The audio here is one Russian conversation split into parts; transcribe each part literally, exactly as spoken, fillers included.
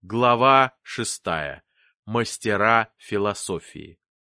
Глава шестая. Мастера философии.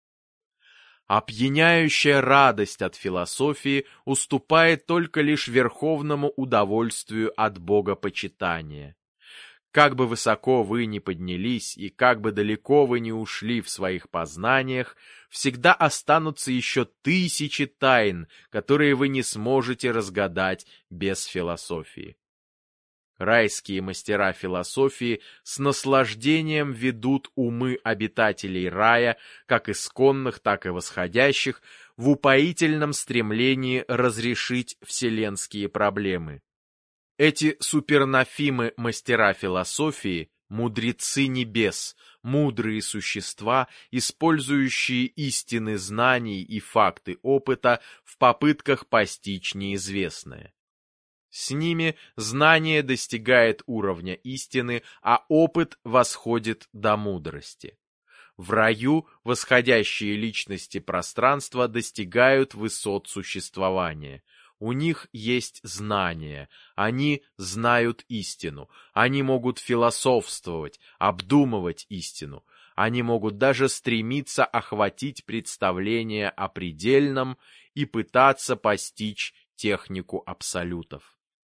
Опьяняющая радость от философии уступает только лишь верховному удовольствию от богопочитания. Как бы высоко вы ни поднялись и как бы далеко вы ни ушли в своих познаниях, всегда останутся еще тысячи тайн, которые вы не сможете разгадать без философии. Райские мастера философии с наслаждением ведут умы обитателей рая, как исконных, так и восходящих, в упоительном стремлении разрешить вселенские проблемы. Эти супернофимы мастера философии – мудрецы небес, мудрые существа, использующие истины знаний и факты опыта в попытках постичь неизвестное. С ними знание достигает уровня истины, а опыт восходит до мудрости. В раю восходящие личности пространства достигают высот существования. У них есть знание, они знают истину, они могут философствовать, обдумывать истину, они могут даже стремиться охватить представление о предельном и пытаться постичь технику абсолютов.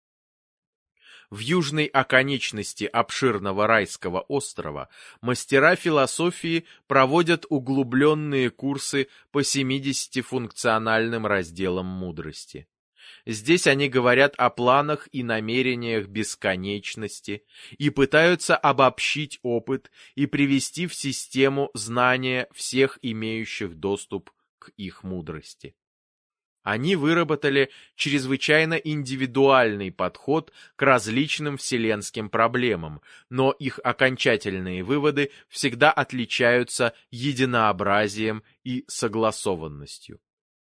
В южной оконечности обширного райского острова мастера философии проводят углубленные курсы по семидесяти функциональным разделам мудрости. Здесь они говорят о планах и намерениях бесконечности и пытаются обобщить опыт и привести в систему знания всех имеющих доступ к их мудрости. Они выработали чрезвычайно индивидуальный подход к различным вселенским проблемам, но их окончательные выводы всегда отличаются единообразием и согласованностью.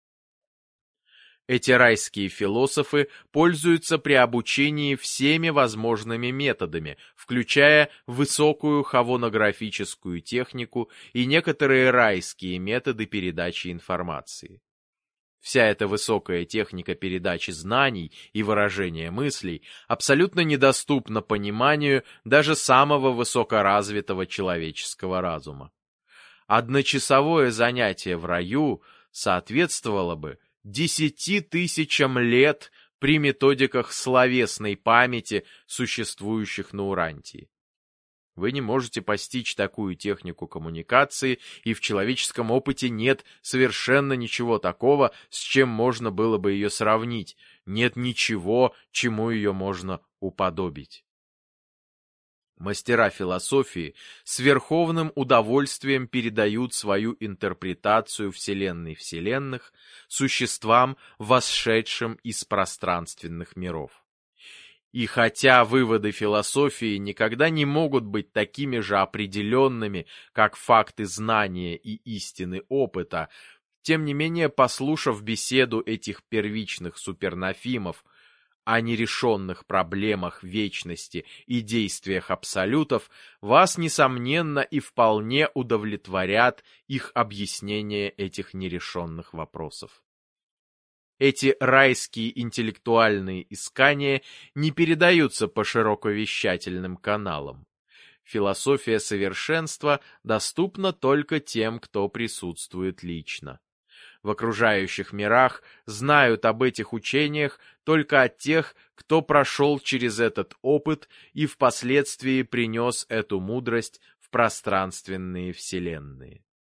Эти райские философы пользуются при обучении всеми возможными методами, включая высокую хавонографическую технику и некоторые райские методы передачи информации. Вся эта высокая техника передачи знаний и выражения мыслей абсолютно недоступна пониманию даже самого высокоразвитого человеческого разума. Одночасовое занятие в раю соответствовало бы десяти тысячам лет при методиках словесной памяти, существующих на Урантии. Вы не можете постичь такую технику коммуникации, и в человеческом опыте нет совершенно ничего такого, с чем можно было бы ее сравнить, нет ничего, чему ее можно уподобить. Мастера философии с верховным удовольствием передают свою интерпретацию вселенной вселенных существам, восшедшим из пространственных миров. И хотя выводы философии никогда не могут быть такими же определенными, как факты знания и истины опыта, тем не менее, послушав беседу этих первичных супернофимов о нерешенных проблемах вечности и действиях абсолютов, вас, несомненно, и вполне удовлетворят их объяснения этих нерешенных вопросов. Эти райские интеллектуальные искания не передаются по широковещательным каналам. Философия совершенства доступна только тем, кто присутствует лично. В окружающих мирах знают об этих учениях только от тех, кто прошел через этот опыт и впоследствии принес эту мудрость в пространственные вселенные.